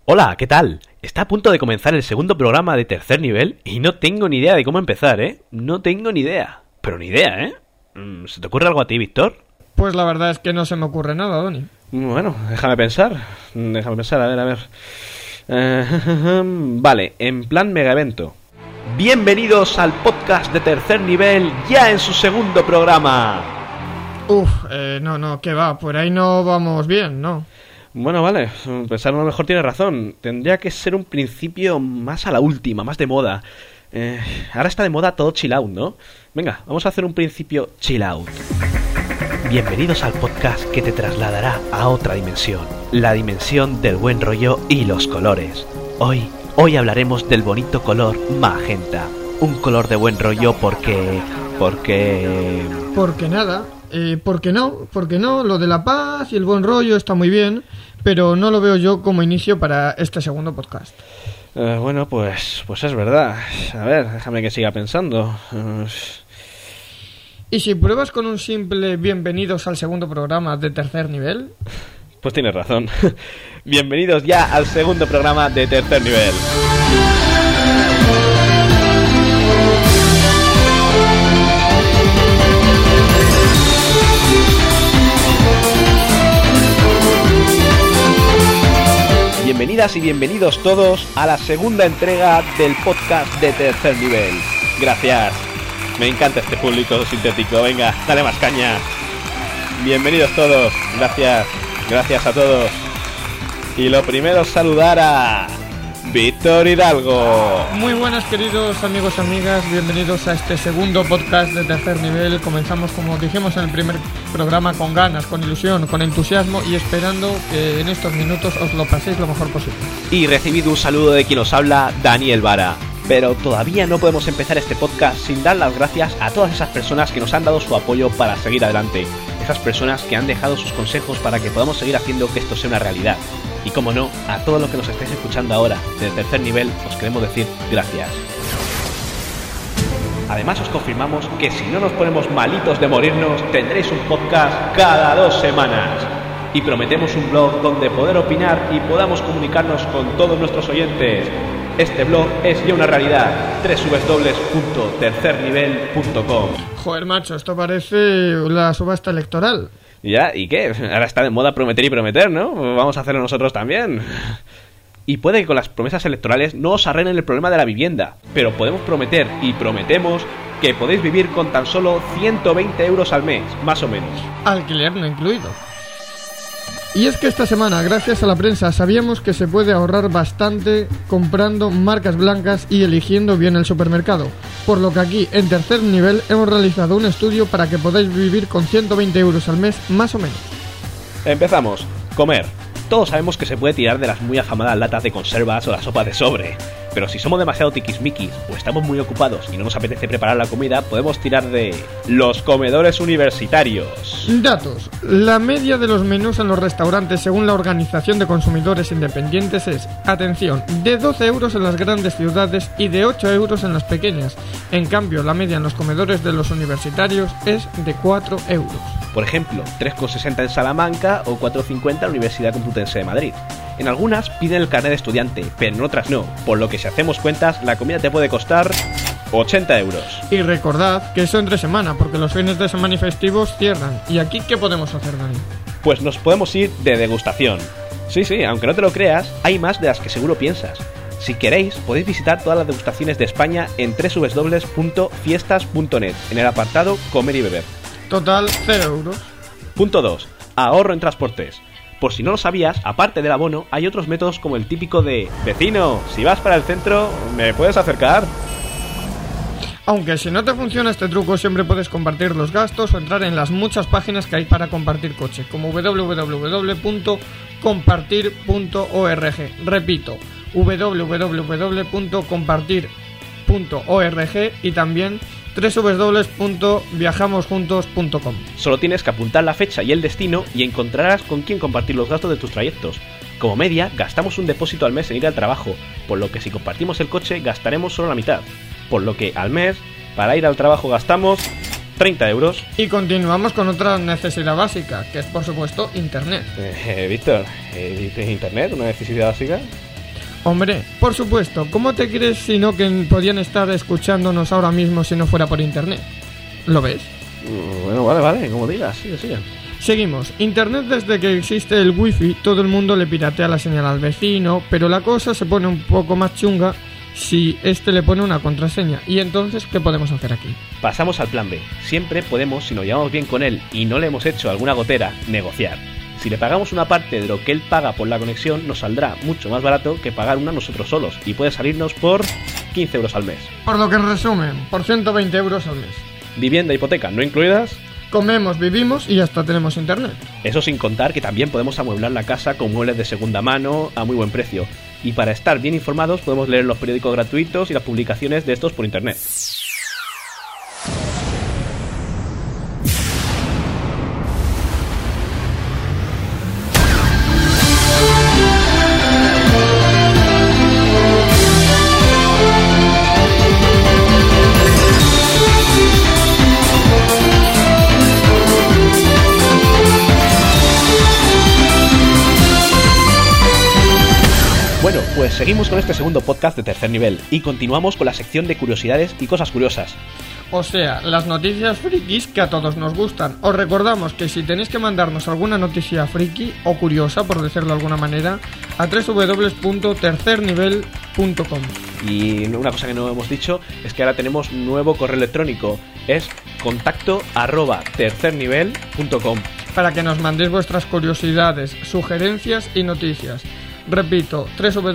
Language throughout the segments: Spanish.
Hola, ¿qué tal? Está a punto de comenzar el segundo programa de tercer nivel y no tengo ni idea de cómo empezar, ¿eh? No tengo ni idea. Pero ni idea, ¿eh? ¿Se te ocurre algo a ti, Víctor? Pues la verdad es que no se me ocurre nada, Doni. Bueno, déjame pensar, a ver. Vale, en plan mega evento. Bienvenidos al podcast de tercer nivel, ya en su segundo programa. No, que va, por ahí no vamos bien, ¿no? Bueno, vale, pensarlo mejor tiene razón. Tendría que ser un principio más a la última, más de moda. Ahora está de moda todo chill out, ¿no? Venga, vamos a hacer un principio chill out. Bienvenidos al podcast que te trasladará a otra dimensión. La dimensión del buen rollo y los colores. Hoy hablaremos del bonito color magenta. Un color de buen rollo porque nada. ¿Por qué no? Lo de la paz y el buen rollo está muy bien, pero no lo veo yo como inicio para este segundo podcast. Bueno, pues es verdad. A ver, déjame que siga pensando. ¿Y si pruebas con un simple bienvenidos al segundo programa de tercer nivel? Pues tienes razón. Bienvenidos ya al segundo programa de tercer nivel. Bienvenidas y bienvenidos todos a la segunda entrega del podcast de tercer nivel. Gracias. Me encanta este público sintético. Venga, dale más caña. Bienvenidos todos. Gracias a todos. Y lo primero es saludar a Víctor Hidalgo. Muy buenas, queridos amigos, amigas. Bienvenidos a este segundo podcast de tercer nivel. Comenzamos, como dijimos en el primer programa, con ganas, con ilusión, con entusiasmo y esperando que en estos minutos os lo paséis lo mejor posible. Y recibid un saludo de quien os habla, Daniel Vara. Pero todavía no podemos empezar este podcast sin dar las gracias a todas esas personas que nos han dado su apoyo para seguir adelante. Esas personas que han dejado sus consejos para que podamos seguir haciendo que esto sea una realidad. Y como no, a todos los que nos estáis escuchando ahora, de tercer nivel, os queremos decir gracias. Además os confirmamos que si no nos ponemos malitos de morirnos, tendréis un podcast cada 2 semanas. Y prometemos un blog donde poder opinar y podamos comunicarnos con todos nuestros oyentes. Este blog es ya una realidad. www.tercernivel.com. Joder, macho, esto parece la subasta electoral. ¿Ya? ¿Y qué? Ahora está de moda prometer y prometer, ¿no? Vamos a hacerlo nosotros también. Y puede que con las promesas electorales no os arreglen el problema de la vivienda, pero podemos prometer y prometemos que podéis vivir con tan solo 120 euros al mes, más o menos. Alquiler no incluido. Y es que esta semana, gracias a la prensa, sabíamos que se puede ahorrar bastante comprando marcas blancas y eligiendo bien el supermercado. Por lo que aquí, en tercer nivel, hemos realizado un estudio para que podáis vivir con 120 euros al mes, más o menos. Empezamos. Comer. Todos sabemos que se puede tirar de las muy afamadas latas de conservas o la sopa de sobre. Pero si somos demasiado tiquismiquis o estamos muy ocupados y no nos apetece preparar la comida, podemos tirar de los comedores universitarios. Datos. La media de los menús en los restaurantes según la Organización de Consumidores Independientes es, atención, de 12 euros en las grandes ciudades y de 8 euros en las pequeñas. En cambio, la media en los comedores de los universitarios es de 4 euros. Por ejemplo, 3,60 en Salamanca o 4,50 en la Universidad Complutense de Madrid. En algunas piden el carnet de estudiante, pero en otras no, por lo que si hacemos cuentas, la comida te puede costar 80 euros. Y recordad que eso entre semana, porque los fines de semana y festivos cierran. ¿Y aquí qué podemos hacer, Dani? Pues nos podemos ir de degustación. Sí, aunque no te lo creas, hay más de las que seguro piensas. Si queréis, podéis visitar todas las degustaciones de España en www.fiestas.net, en el apartado Comer y Beber. Total, 0 euros. Punto 2. Ahorro en transportes. Por si no lo sabías, aparte del abono, hay otros métodos como el típico de vecino, si vas para el centro, ¿me puedes acercar? Aunque si no te funciona este truco, siempre puedes compartir los gastos o entrar en las muchas páginas que hay para compartir coche, como www.compartir.org. Repito, www.compartir.org y también www.viajamosjuntos.com. Solo tienes que apuntar la fecha y el destino y encontrarás con quién compartir los gastos de tus trayectos. Como media, gastamos un depósito al mes en ir al trabajo, por lo que si compartimos el coche gastaremos solo la mitad. Por lo que al mes, para ir al trabajo gastamos 30 euros. Y continuamos con otra necesidad básica, que es por supuesto Internet. Víctor, ¿Internet una necesidad básica? Hombre, por supuesto, ¿cómo te crees si no que podían estar escuchándonos ahora mismo si no fuera por internet? ¿Lo ves? Bueno, vale, como digas, sigue. Seguimos. Internet, desde que existe el wifi, todo el mundo le piratea la señal al vecino, pero la cosa se pone un poco más chunga si este le pone una contraseña. ¿Y entonces qué podemos hacer aquí? Pasamos al plan B. Siempre podemos, si nos llevamos bien con él y no le hemos hecho alguna gotera, negociar. Si le pagamos una parte de lo que él paga por la conexión, nos saldrá mucho más barato que pagar una nosotros solos, y puede salirnos por 15 euros al mes. Por lo que en resumen, por 120 euros al mes. Vivienda e hipoteca no incluidas. Comemos, vivimos y hasta tenemos internet. Eso sin contar que también podemos amueblar la casa con muebles de segunda mano a muy buen precio. Y para estar bien informados podemos leer los periódicos gratuitos y las publicaciones de estos por internet. Bueno, pues seguimos con este segundo podcast de Tercer Nivel y continuamos con la sección de curiosidades y cosas curiosas. O sea, las noticias frikis que a todos nos gustan. Os recordamos que si tenéis que mandarnos alguna noticia friki o curiosa, por decirlo de alguna manera, a www.tercernivel.com. Y una cosa que no hemos dicho es que ahora tenemos nuevo correo electrónico. Es contacto@tercernivel.com. Para que nos mandéis vuestras curiosidades, sugerencias y noticias. Repito,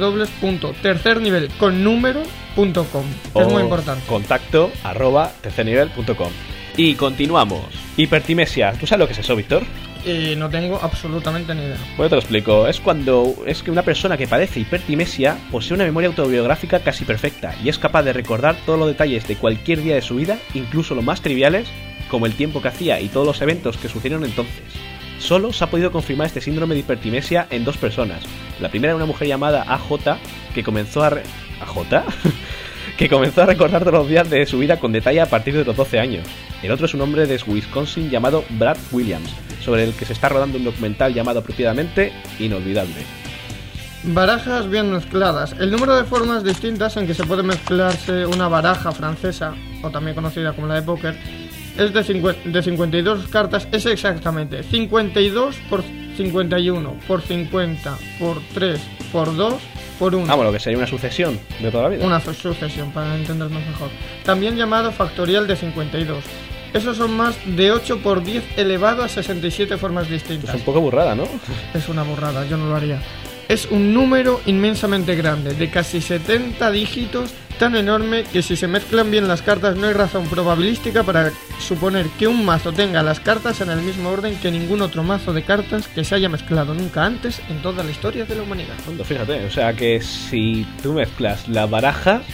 www.tercernivel.com. Es muy importante. Contacto@tercernivel.com. Y continuamos. Hipertimesia. ¿Tú sabes lo que es eso, Víctor? No tengo absolutamente ni idea. Pues te lo explico. Es que una persona que padece hipertimesia posee una memoria autobiográfica casi perfecta y es capaz de recordar todos los detalles de cualquier día de su vida, incluso los más triviales, como el tiempo que hacía y todos los eventos que sucedieron entonces. Solo se ha podido confirmar este síndrome de hipertimesia en 2 personas. La primera era una mujer llamada AJ, que comenzó a que comenzó a recordar todos los días de su vida con detalle a partir de los 12 años. El otro es un hombre de Wisconsin llamado Brad Williams, sobre el que se está rodando un documental llamado apropiadamente Inolvidable. Barajas bien mezcladas. El número de formas distintas en que se puede mezclarse una baraja francesa, o también conocida como la de póker, es de 52 cartas, es exactamente 52 por 51 por 50 por 3 por 2 por 1. Bueno, que sería una sucesión de toda la vida. Una sucesión, para entendernos mejor. También llamado factorial de 52. Esos son más de 8 por 10 elevado a 67 formas distintas. Es un poco burrada, ¿no? Es una burrada, yo no lo haría. Es un número inmensamente grande, de casi 70 dígitos, tan enorme que si se mezclan bien las cartas no hay razón probabilística para suponer que un mazo tenga las cartas en el mismo orden que ningún otro mazo de cartas que se haya mezclado nunca antes en toda la historia de la humanidad. Fíjate, o sea que si tú mezclas la baraja,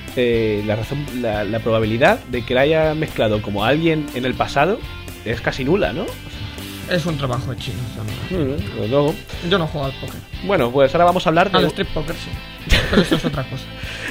la probabilidad de que la haya mezclado como alguien en el pasado es casi nula, ¿no? Es un trabajo de chino, desde luego. Yo no juego al póker. Bueno, pues ahora vamos a hablar de... Al strip poker sí, pero eso es otra cosa.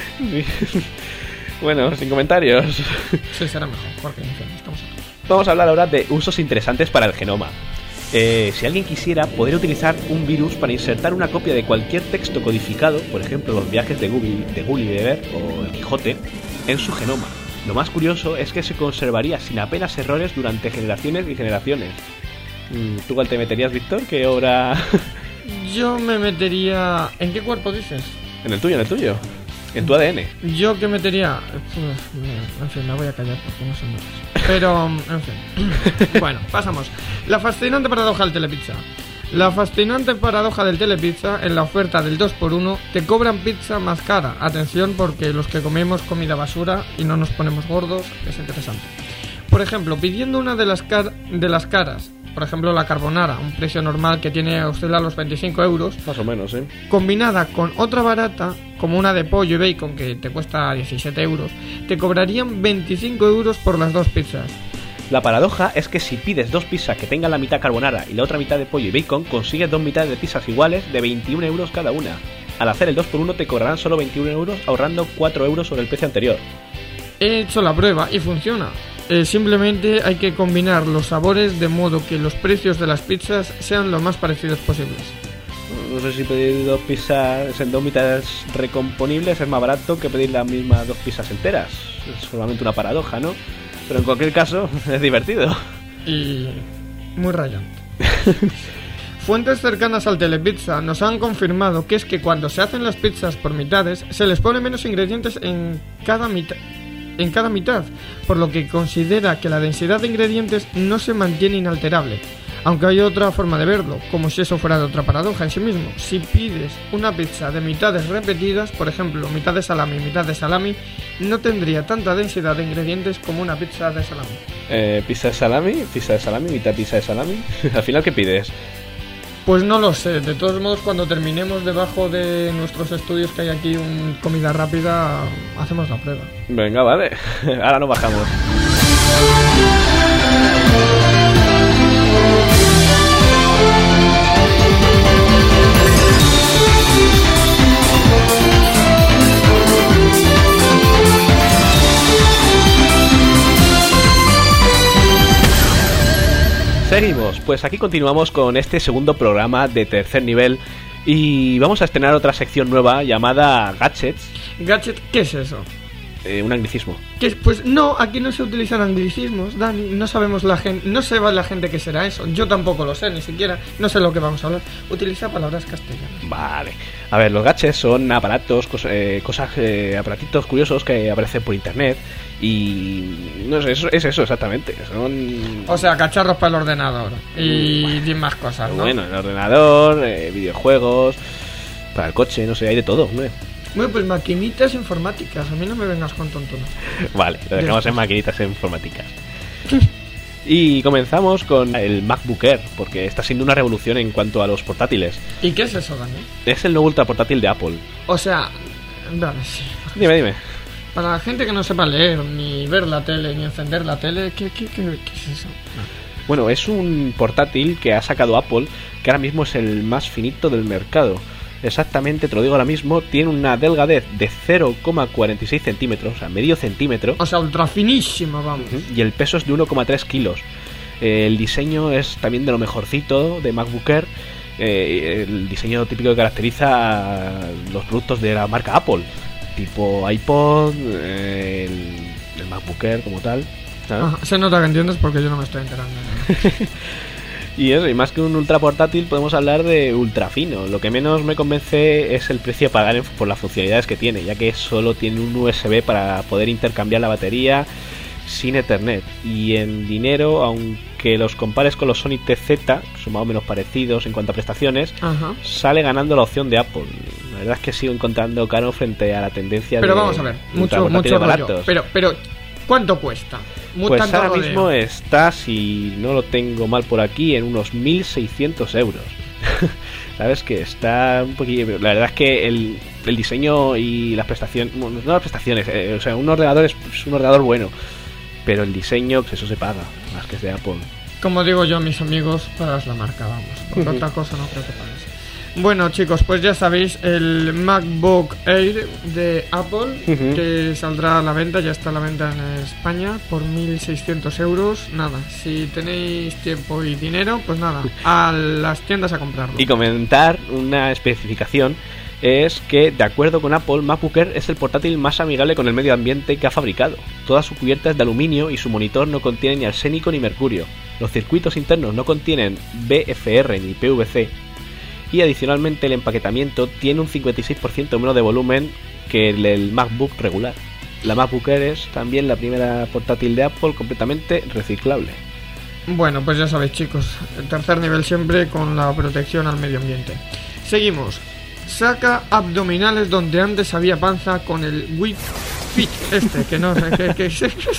Bueno, sin comentarios. Sí, será mejor, porque en fin, estamos aquí. Vamos a hablar ahora de usos interesantes para el genoma. Si alguien quisiera, podría utilizar un virus para insertar una copia de cualquier texto codificado, por ejemplo los viajes de Gulliver o el Quijote, en su genoma. Lo más curioso es que se conservaría sin apenas errores durante generaciones y generaciones. ¿Tú cuál te meterías, Víctor? ¿Qué hora? Yo me metería... ¿En qué cuerpo dices? En el tuyo. En tu ADN. Yo que metería... En fin, me voy a callar porque no sé mucho. Pero, en fin. Bueno, pasamos. La fascinante paradoja del Telepizza. La fascinante paradoja del Telepizza, en la oferta del 2x1, te cobran pizza más cara. Atención, porque los que comemos comida basura y no nos ponemos gordos, es interesante. Por ejemplo, pidiendo una de las caras, por ejemplo la carbonara, un precio normal que tiene oscila los 25 euros. Más o menos, ¿eh? Combinada con otra barata, como una de pollo y bacon que te cuesta 17 euros, te cobrarían 25 euros por las 2 pizzas. La paradoja es que si pides 2 pizzas que tengan la mitad carbonara y la otra mitad de pollo y bacon, consigues 2 mitades de pizzas iguales de 21 euros cada una. Al hacer el 2x1 te cobrarán solo 21 euros, ahorrando 4 euros sobre el precio anterior. He hecho la prueba y funciona. Simplemente hay que combinar los sabores de modo que los precios de las pizzas sean lo más parecidos posibles. no sé si pedir 2 pizzas en 2 mitades recomponibles es más barato que pedir las mismas 2 pizzas enteras. Es solamente una paradoja, ¿no? Pero en cualquier caso, es divertido. Y muy rayante. Fuentes cercanas al Telepizza nos han confirmado que es que cuando se hacen las pizzas por mitades, se les pone menos ingredientes en cada mitad, por lo que considera que la densidad de ingredientes no se mantiene inalterable. Aunque hay otra forma de verlo, como si eso fuera de otra paradoja en sí mismo. Si pides una pizza de mitades repetidas, por ejemplo, mitad de salami, no tendría tanta densidad de ingredientes como una pizza de salami. Pizza de salami, mitad pizza de salami. Al final, ¿qué pides? Pues no lo sé, de todos modos cuando terminemos debajo de nuestros estudios que hay aquí comida rápida, hacemos la prueba. Venga, vale, ahora nos bajamos. Seguimos, pues aquí continuamos con este segundo programa de tercer nivel y vamos a estrenar otra sección nueva llamada Gadgets. ¿Gadget? ¿Qué es eso? Un anglicismo. Pues no, aquí no se utilizan anglicismos, Dani, no sabemos la gente, no se va la gente qué será eso, yo tampoco lo sé, ni siquiera, no sé lo que vamos a hablar, utiliza palabras castellanas. Vale, a ver, los gadgets son aparatos, aparatitos curiosos que aparecen por internet y no sé, es eso exactamente, son... O sea, cacharros para el ordenador y más cosas, ¿no? Bueno, el ordenador, videojuegos, para el coche, no sé, hay de todo, ¿no? Bueno, pues maquinitas informáticas, a mí no me vengas con tontunas. Vale, lo dejamos en maquinitas informáticas. Y comenzamos con el MacBook Air, porque está siendo una revolución en cuanto a los portátiles. ¿Y qué es eso, Dani? Es el nuevo ultra portátil de Apple. O sea, vale, sí. Dime. Para la gente que no sepa leer, ni ver la tele, ni encender la tele, ¿qué es eso? Bueno, es un portátil que ha sacado Apple, que ahora mismo es el más finito del mercado. Exactamente, te lo digo ahora mismo, tiene una delgadez de 0,46 centímetros, o sea, medio centímetro. O sea, ultra finísimo, vamos. Y el peso es de 1,3 kilos. El diseño es también de lo mejorcito de MacBook Air. El diseño típico que caracteriza a los productos de la marca Apple, tipo iPod, el MacBook Air como tal. Ajá, se nota que entiendes porque yo no me estoy enterando. Y eso, y más que un ultra portátil podemos hablar de ultra fino. Lo que menos me convence es el precio a pagar por las funcionalidades que tiene, ya que solo tiene un USB para poder intercambiar la batería sin Ethernet. Y en dinero, aunque los compares con los Sony TZ, que son más o menos parecidos en cuanto a prestaciones, ajá, sale ganando la opción de Apple. La verdad es que sigo encontrando caro frente a la tendencia pero de... vamos a ver, mucho baratos. Pero ¿cuánto cuesta? Pues ahora mismo está, si no lo tengo mal por aquí, en unos 1.600 euros. Sabes que está un poquillo... La verdad es que el diseño y las prestaciones... No las prestaciones, o sea, un ordenador es un ordenador bueno, pero el diseño, pues eso se paga, más que es de Apple. Como digo yo a mis amigos, pagas la marca, vamos. Porque otra cosa no creo que pagues. Bueno, chicos, pues ya sabéis, el MacBook Air de Apple, que saldrá a la venta, ya está a la venta en España, por 1.600 euros. Nada, si tenéis tiempo y dinero, pues nada, a las tiendas a comprarlo. Y comentar una especificación, es que, de acuerdo con Apple, MacBook Air es el portátil más amigable con el medio ambiente que ha fabricado. Toda su cubierta es de aluminio y su monitor no contiene ni arsénico ni mercurio. Los circuitos internos no contienen BFR ni PVC. Y adicionalmente el empaquetamiento tiene un 56% menos de volumen que el MacBook regular. La MacBook Air es también la primera portátil de Apple completamente reciclable. Bueno, pues ya sabéis, chicos, el tercer nivel siempre con la protección al medio ambiente. Seguimos. Saca abdominales donde antes había panza con el Wii Fit que no sé qué es esto.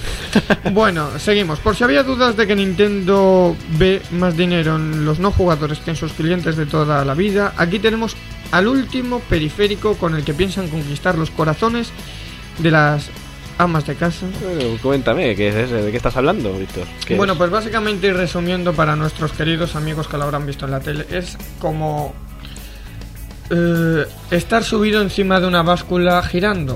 Bueno, seguimos. Por si había dudas de que Nintendo ve más dinero en los no jugadores que en sus clientes de toda la vida, aquí tenemos al último periférico con el que piensan conquistar los corazones de las amas de casa. Bueno, coméntame, ¿qué es ese? ¿De qué estás hablando, Víctor? Bueno, pues básicamente, y resumiendo para nuestros queridos amigos que lo habrán visto en la tele, es como estar subido encima de una báscula girando.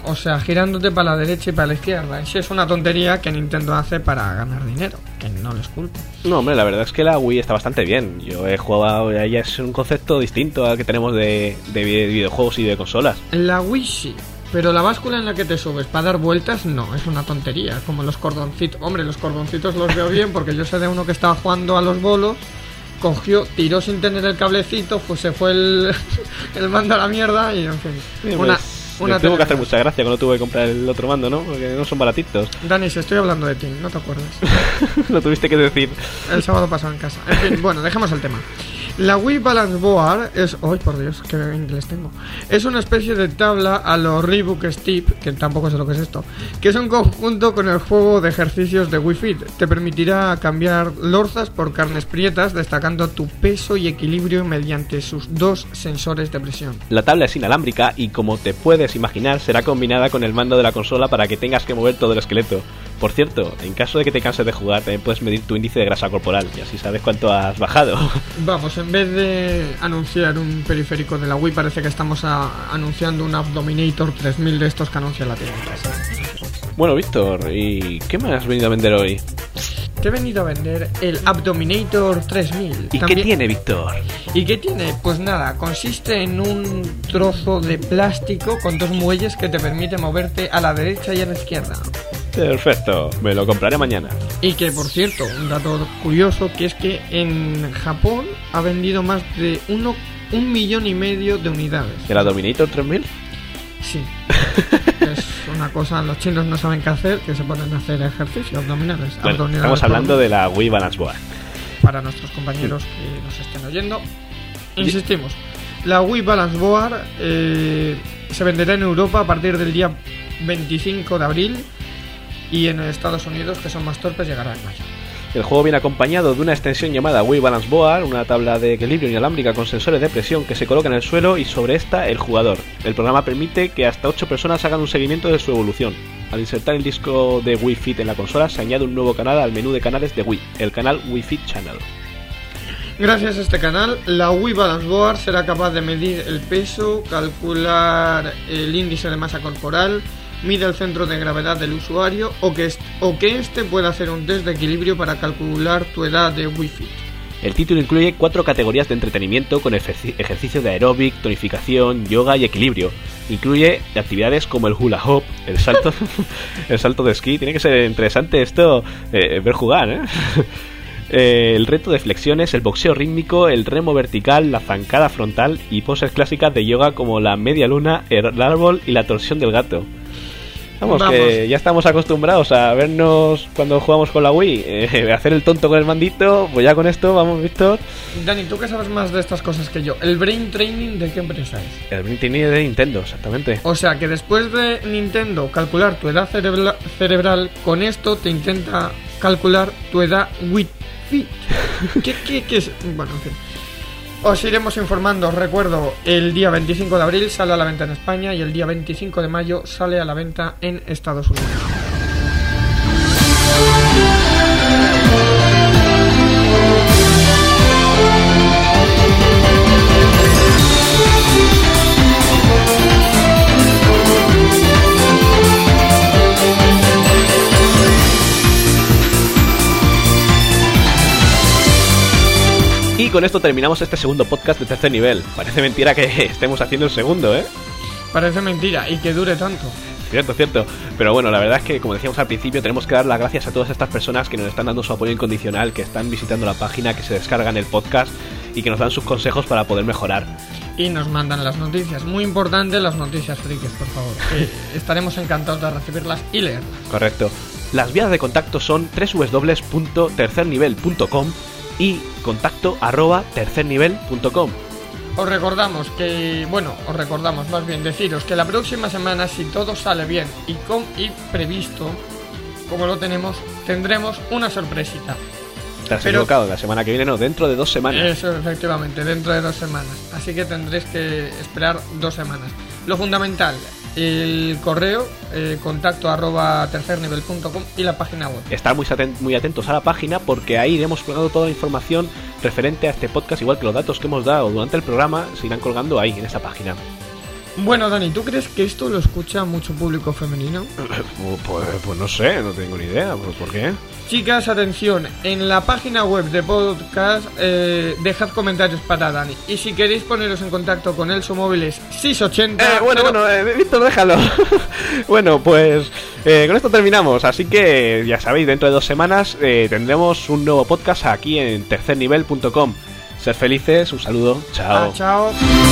O sea, girándote para la derecha y para la izquierda. Esa es una tontería que Nintendo hace para ganar dinero, que no les culpo. No, hombre, la verdad es que la Wii está bastante bien. Yo he jugado, ya es un concepto distinto al que tenemos de videojuegos y de consolas. La Wii sí, pero la báscula en la que te subes para dar vueltas no, es una tontería. Como los cordoncitos. Hombre, los cordoncitos los veo bien porque yo sé de uno que estaba jugando a los bolos. Cogió, tiró sin tener el cablecito, pues se fue el mando a la mierda y en fin. Sí, me tuvo que hacer mucha gracia cuando tuve que comprar el otro mando, ¿no? Porque no son baratitos. Dani, si estoy hablando de ti, no te acuerdas. Lo tuviste que decir. El sábado pasado en casa. En fin, bueno, dejemos el tema. La Wii Balance Board es... ¡Ay, por Dios! ¡Qué inglés tengo! Es una especie de tabla a los Reebok Steep, que tampoco sé lo que es esto, que es un conjunto con el juego de ejercicios de Wii Fit. Te permitirá cambiar lorzas por carnes prietas, destacando tu peso y equilibrio mediante sus 2 sensores de presión. La tabla es inalámbrica y, como te puedes imaginar, será combinada con el mando de la consola para que tengas que mover todo el esqueleto. Por cierto, en caso de que te canses de jugar, también puedes medir tu índice de grasa corporal y así sabes cuánto has bajado. Vamos, en vez de anunciar un periférico de la Wii, parece que estamos anunciando un Abdominator 3000 de estos que anuncia la tienda. Bueno, Víctor, ¿y qué me has venido a vender hoy? Te he venido a vender el Abdominator 3000. ¿Y qué tiene, Víctor? ¿Y qué tiene? Pues nada, consiste en un trozo de plástico con 2 muelles que te permite moverte a la derecha y a la izquierda. Perfecto, me lo compraré mañana. Y que, por cierto, un dato curioso, que es que en Japón ha vendido más de 1,5 millones de unidades. ¿El Abdominator 3000? Sí. Es una cosa, los chinos no saben qué hacer, que se ponen a hacer ejercicios abdominales. Bueno, estamos hablando de la Wii Balance Board. Para nuestros compañeros que nos estén oyendo, insistimos, la Wii Balance Board se venderá en Europa a partir del día 25 de abril y en Estados Unidos, que son más torpes, llegará en mayo. El juego viene acompañado de una extensión llamada Wii Balance Board, una tabla de equilibrio inalámbrica con sensores de presión que se coloca en el suelo y sobre esta el jugador. El programa permite que hasta 8 personas hagan un seguimiento de su evolución. Al insertar el disco de Wii Fit en la consola se añade un nuevo canal al menú de canales de Wii, el canal Wii Fit Channel. Gracias a este canal, la Wii Balance Board será capaz de medir el peso, calcular el índice de masa corporal, mide el centro de gravedad del usuario o que éste pueda hacer un test de equilibrio para calcular tu edad de Wii Fit. El título incluye 4 categorías de entretenimiento con ejercicios de aeróbic, tonificación, yoga y equilibrio. Incluye actividades como el hula hoop, el salto de esquí. Tiene que ser interesante esto, ver jugar, ¿eh? El reto de flexiones, el boxeo rítmico, el remo vertical, la zancada frontal y poses clásicas de yoga como la media luna, el árbol y la torsión del gato. Vamos, que ya estamos acostumbrados a vernos cuando jugamos con la Wii, hacer el tonto con el mandito. Pues ya con esto, vamos, Víctor. Dani, tú que sabes más de estas cosas que yo, ¿el Brain Training de qué empresa es? El Brain Training de Nintendo, exactamente. O sea que después de Nintendo calcular tu edad cerebral, con esto te intenta calcular tu edad Wii Fit. ¿Qué es? Bueno, en fin. Os iremos informando. Os recuerdo, el día 25 de abril sale a la venta en España y el día 25 de mayo sale a la venta en Estados Unidos. Y con esto terminamos este segundo podcast de tercer nivel. Parece mentira que estemos haciendo el segundo, ¿eh? Parece mentira, y que dure tanto. Cierto. Pero bueno, la verdad es que, como decíamos al principio, tenemos que dar las gracias a todas estas personas que nos están dando su apoyo incondicional, que están visitando la página, que se descargan el podcast y que nos dan sus consejos para poder mejorar. Y nos mandan las noticias. Muy importante, las noticias frikis, por favor. Estaremos encantados de recibirlas y leerlas. Correcto. Las vías de contacto son www.tercernivel.com y contacto@tercernivel.com. Os recordamos más bien deciros que la próxima semana, si todo sale bien y previsto, como lo tenemos, tendremos una sorpresita. Te has equivocado, la semana que viene no, dentro de 2 semanas. Eso, efectivamente, dentro de 2 semanas. Así que tendréis que esperar 2 semanas. Lo fundamental, el correo, contacto@tercernivel.com y la página web. Estar muy atentos a la página porque ahí iremos colgando toda la información referente a este podcast, igual que los datos que hemos dado durante el programa se irán colgando ahí, en esa página. Bueno, Dani, ¿tú crees que esto lo escucha mucho público femenino? Pues no sé, no tengo ni idea. ¿Por qué? Chicas, atención, en la página web de podcast dejad comentarios para Dani. Y si queréis poneros en contacto con él, su móvil es 680... Víctor, déjalo. Bueno, pues con esto terminamos. Así que ya sabéis, dentro de 2 semanas tendremos un nuevo podcast aquí en tercernivel.com. Sed felices, un saludo, chao. Chao.